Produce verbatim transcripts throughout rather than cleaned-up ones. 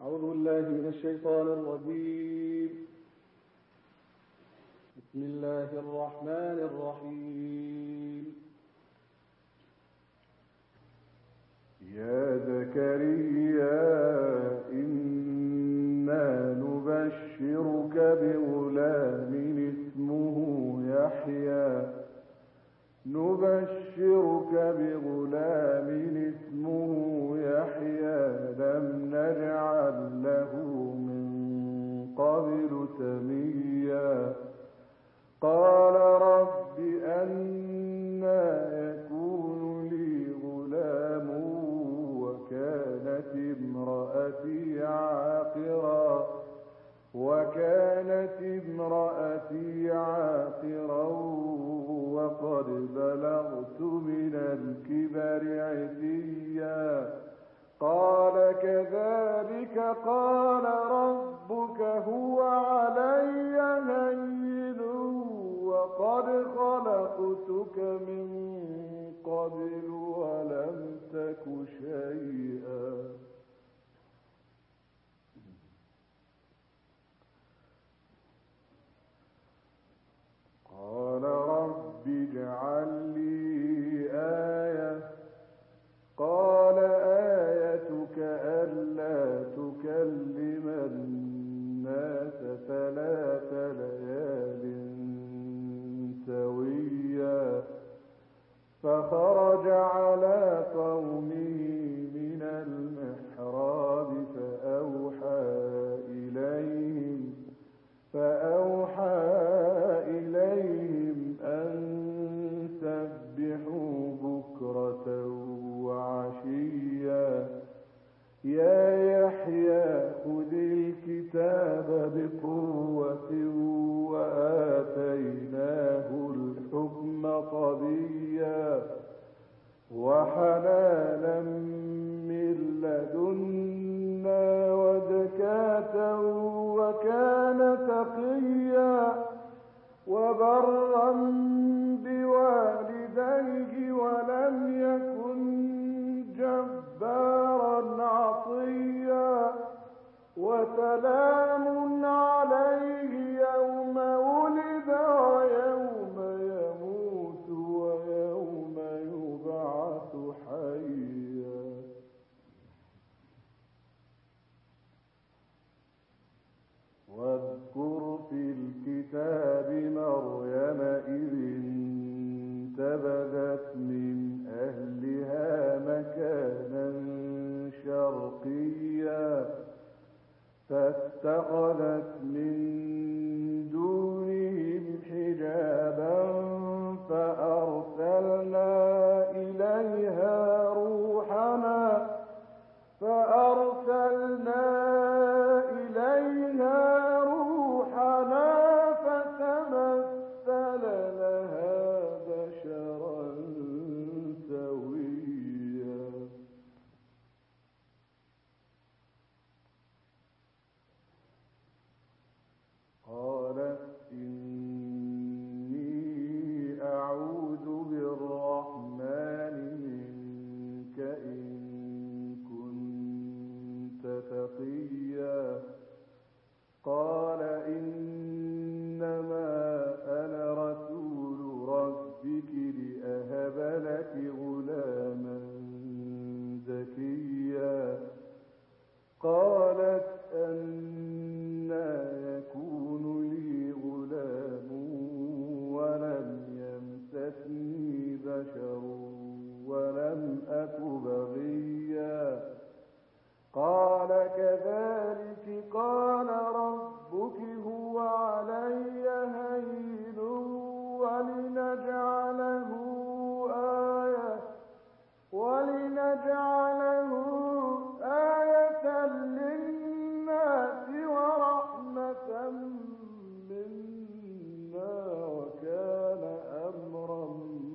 أعوذ بالله من الشيطان الرجيم. بسم الله الرحمن الرحيم. يا زكريا إنا نبشرك بغلام اسمه يحيى نبشرك بغلام اسمه يحيى لم نجعل له من قبل سميا قال رب أنى يكون لي غلام وكانت امرأتي عاقرا وكانت امرأتي عاقرا وقد بلغت من الكبر عتيا قال كذلك قال ربك هو علي هين وقد خلقتك من قبل ولم تك شيئا قال رب اجعل لي آية قال آيتك ألا تكلم الناس ثلاث ليال سويا فخرج على قومه من المحراب فأوحى إليهم فأوحى إليهم أن سبحوا بكرة وعشيا يا يحيى خذ الكتاب بقوة وآتيناه الحكم صبيا وحنانا من لدنا وزكاة وكان تقيا وبرا بوالديه ولم يكن جبارا عصيا وسلام عليه يوم ولد ويوم يموت ويوم يبعث حيا واذكر في الكتاب مريم إذ انتبذت من أهلها مكانا شرقيا فاتخذت من دونهم حجابا فأرسلنا إليها روحنا فأرسلنا إليها روحنا فتمثل لها بشرا سويا قالت إني أعوذ بالرحمن منك إن كنت تقيا قال إنما أنا رسول ربك لأهب لك غلاما زكيا قالت أنى يكون لي غلام ولم يمسسني بشر ولم أك بغيا قال كذلك قال ربك هو علي هين ولنجعله آية ولنجعله آية للناس ورحمة منا وكان أمرا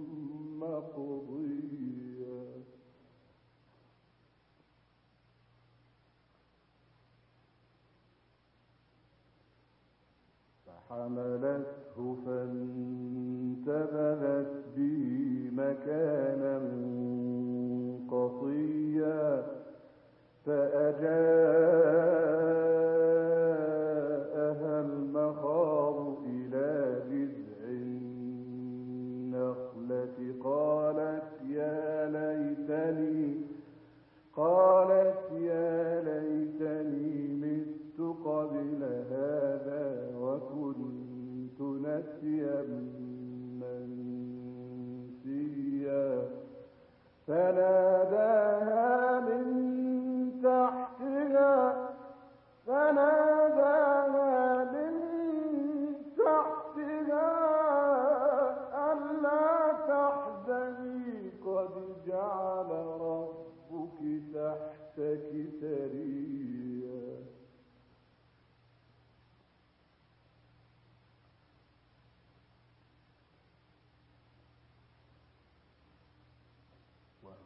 مقضيا فحملته فانتبذت به مكانا قصيا فأجاء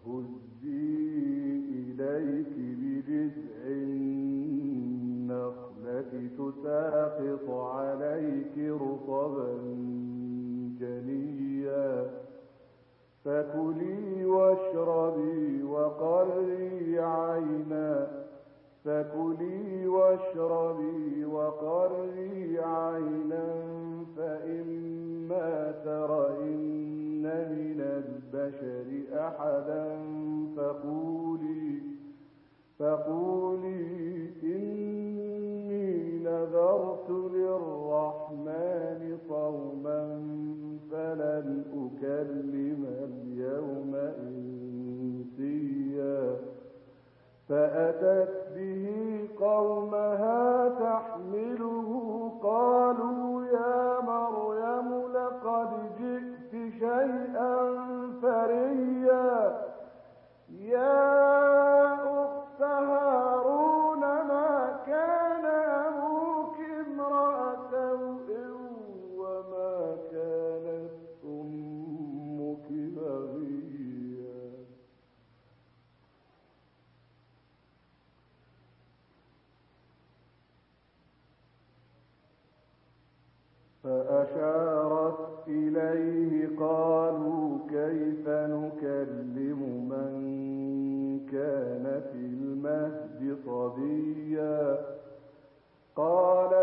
هزي إليك بجذع النخلة تساقط عليك رطبا جنيا فكلي واشربي وقري عينا فكلي واشربي وقري عينا فإما ترين من البشر أحدا فقولي فقولي إني نذرت للرحمن صوما فلن أكلم اليوم إنسيا فأتت به قومها تحمله قالوا يا مريم لقد جئت شيئا فريا يا أخت هارون ما كان أبوك امرأ سوء وما كانت أمك بغيا فأشارت إليه قالوا كيف نكلم من كان في المهد صبيا قال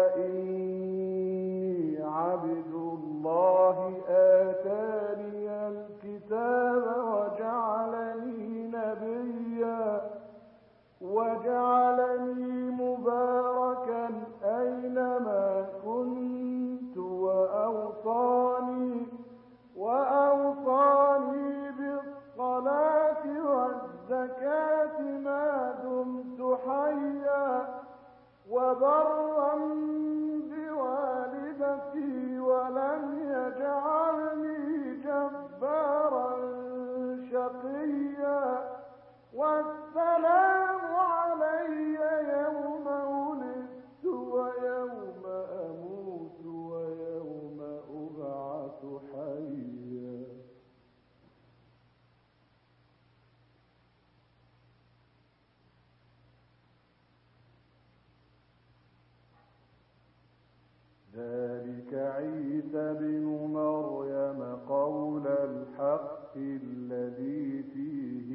إني عبد الله آتاني الكتاب وجعلني نبيا وجعلني مباركا أينما كنت وأوصاني وأوصاني بالصلاة والزكاة ما دمت حيا وبرا بوالدتي ولم يجعلني جبارا شقيا والسلام علي يوم ولدت ويوم أموت ويوم أبعث حيا ذلك عيسى بن مريم قول الحق الذي فيه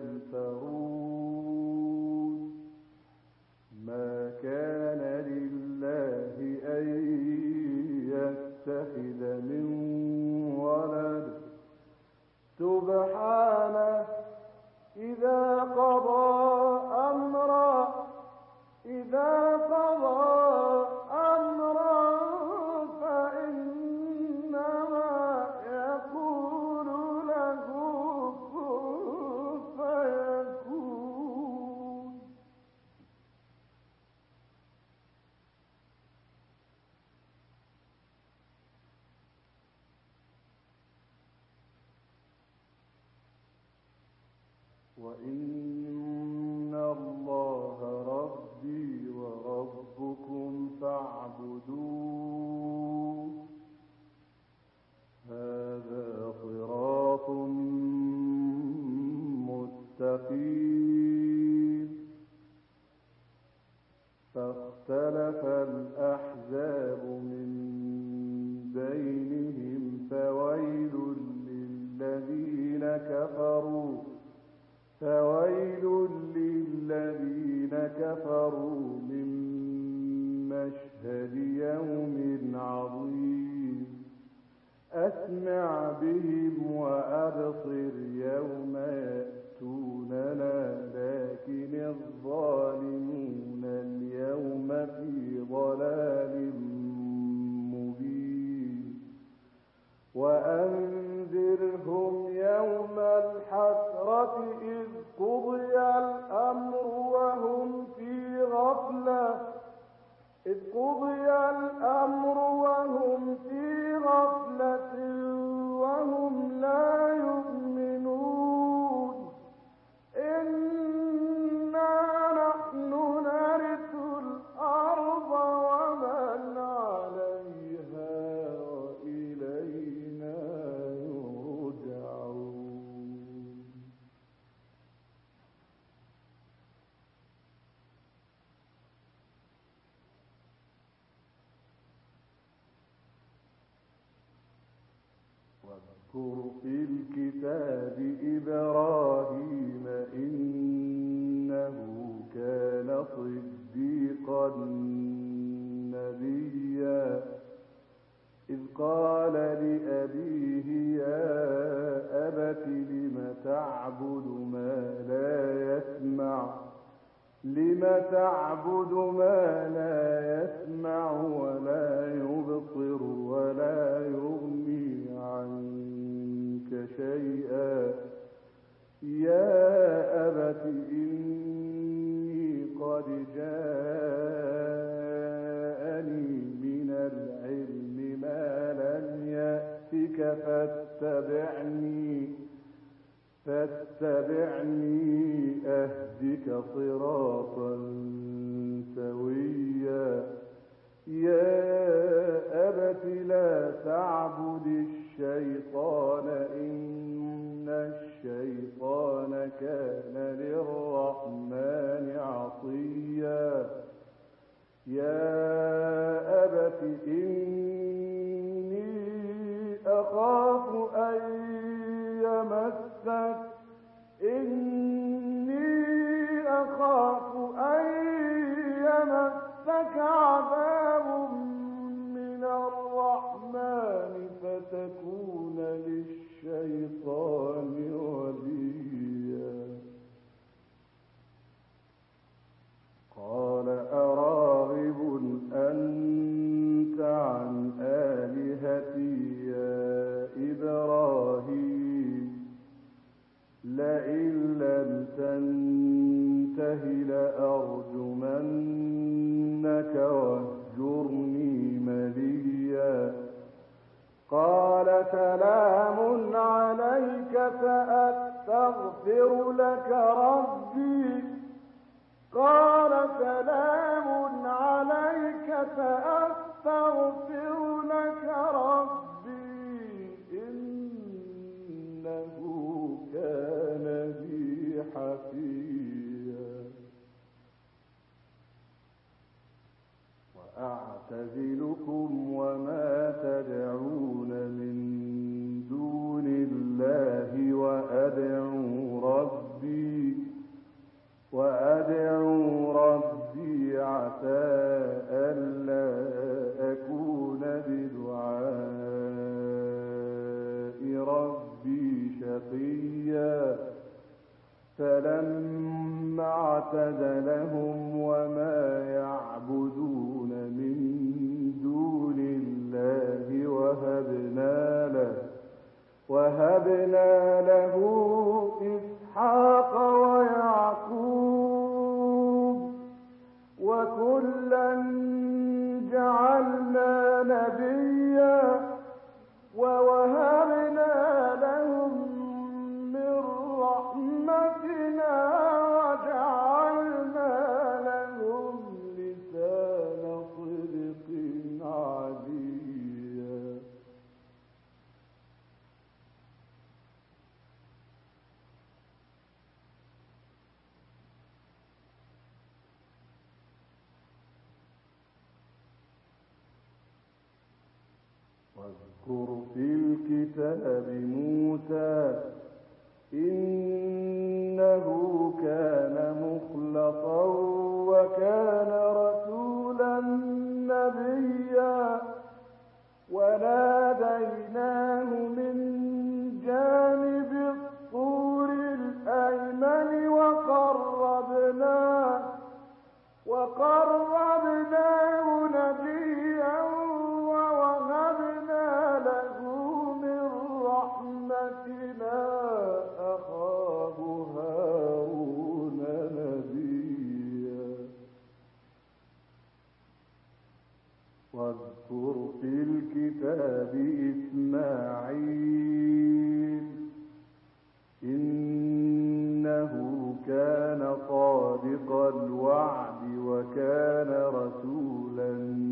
يمترون ما كان لله أن يتخذ من ولد سبحانه إذا قضى أمرا إذا قضى أمرا فإنما يقول له كن فيكون وإن الله ربي وربكم فاعبدوه هذا صراط مستقيم فاختلف الأحزاب من بينهم فويل للذين كفروا فويل للذين كفروا من مشهد يوم عظيم أسمع بهم وأبصر يوم يأتوننا لكن الظالمون اليوم في ضلال مبين وأنذرهم يوم الحسرة إذ قضي الأمر وهم في غفلة إذ قضي الأمر وهم في غفلة وهم لا يؤمنون إنا نحن نرث الأرض ومن عليها وإلينا يرجعون واذكر في الكتاب إبراهيم إنه كان صديقا نبيا إذ قال لأبيه يا أبت لم تعبد ما لا يسمع لم تعبد ما لا يسمع ولا يبصر ولا يغني عنك شيئا يا أبت إني قد جاءني من العلم ما لم يأتك فاتبعني فاتبعني أهدك صراطا سويا يا أبت لا تعبد الشيطان إن الشيطان كان للرحمن عصيا يا أبت إني أخاف أن يمسك إني أخاف أن يمسك عذاب من الرحمن فتكون للشيطان وليا قال أراغب أنت عن آلهتي يا إبراهيم لئن لم تنته لأرجمنك واهجرني مليا قال سلام عليك سأستغفر لك ربي قال سلام عليك سأستغفر لك ربي إنه كان بي حفيا وأعتزلكم وما تدعون من دون الله وأدعو ربي وأدعو ربي عسى ألا أكون بدعاء ربي شقيا فلما اعتزلهم وما يعبدون من دون الله وهبنا له وهبنا له إسحاق ويعقوب وكلا جعلنا نبيا ووهبنا لهم من رحمتنا وجعلنا لهم لسان صدق عليا واذكر في الكتاب موسى إنه كان مخلصا وكان رسولا نبيا وناديناه من جانب الطور الأيمن وقربناه وقربناه نبيا ووهبنا له من رحمتنا أخاه هارون نبيا واذكر في الكتاب إسماعيل إنه كان صادق الوعد وكان رسولا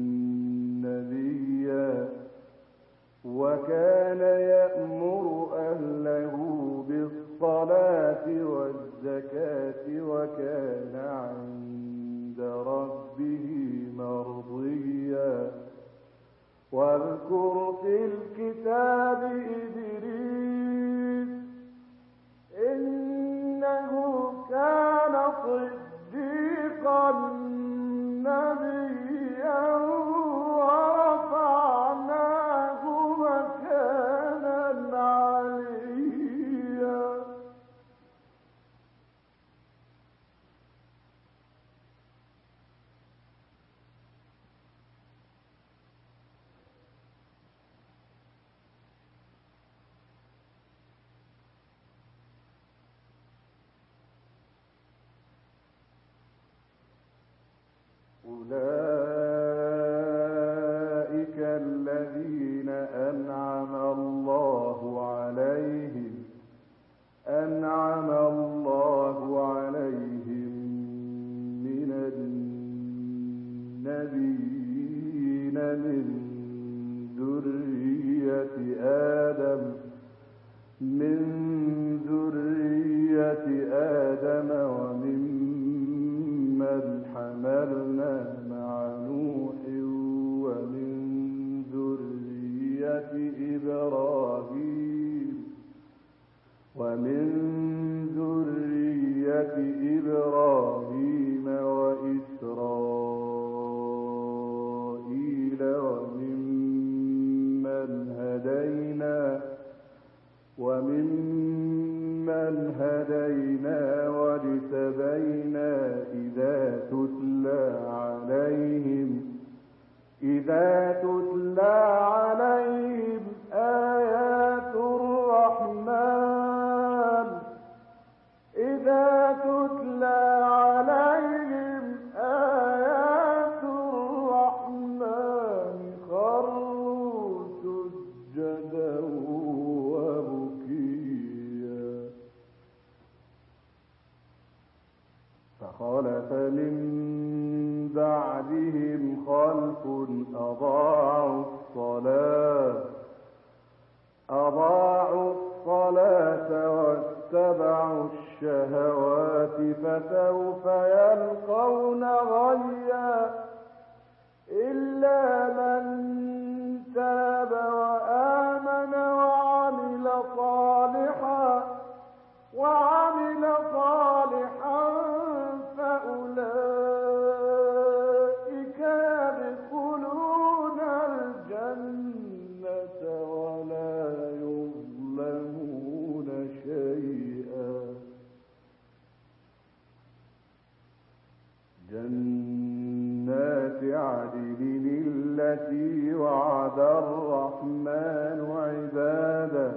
نبيا وكان يأمر أهله بالصلاة والزكاة وكان عند ربه مرضيا واذكر في الكتاب إدريس أولئك الذين أنعم الله عليهم أنعم الله عليهم من النبيين من ذرية آدم من ذرية آدم وممن حملنا مع نوح ومن ذرية إبراهيم ومن ذرية إبراهيم وإسرائيل وممن هدينا وممن هدينا واجتبينا إذا تتلى عليهم إذا تتلى عليهم آيات الرحمن إذا تتلى عليهم آيات الرحمن خروا سجدا وبكيا فخلف من بعدهم خلف أضاعوا الصلاة أضاعوا الصلاة واتبعوا الشهوات فسوف يلقون غيا إلا من تاب وآمن وعمل صالحا وعمل صالحا فأولئك يدخلون الجنة ولا يظلمون شيئا جنات عدن التي وعد الرحمن عباده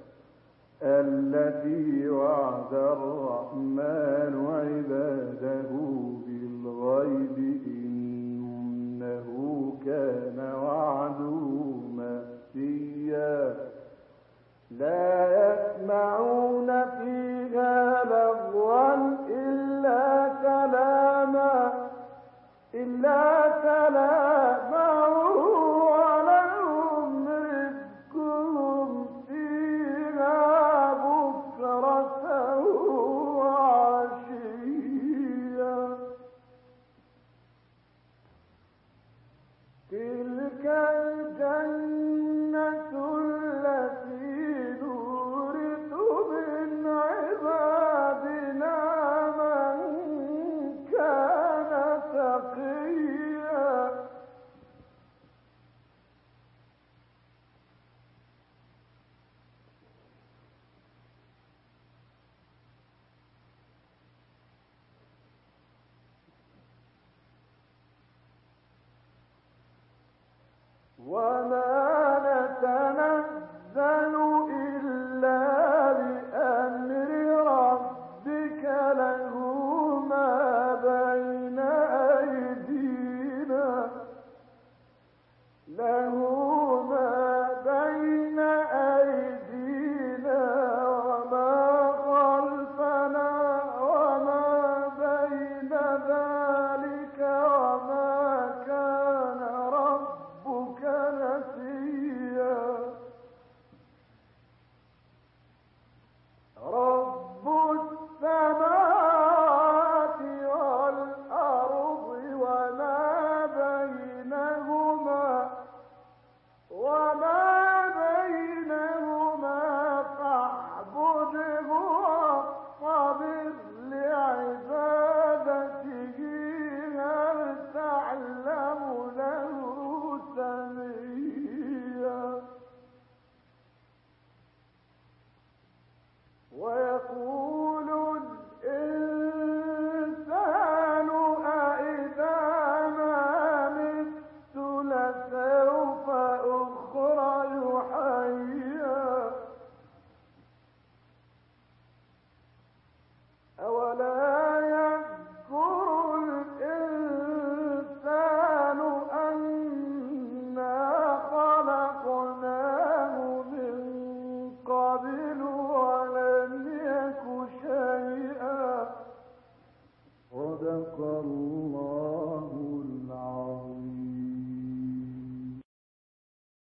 التي وعد الرحمن عباده بالغيب إنه كان وعده مأتيا لا يسمعون فيها لغوا إلا سلاما إلا سلاما ولهم رزقهم فيها بكرة وعشيا تلك الجنة التي نورث من عبادنا من كان تقيا وما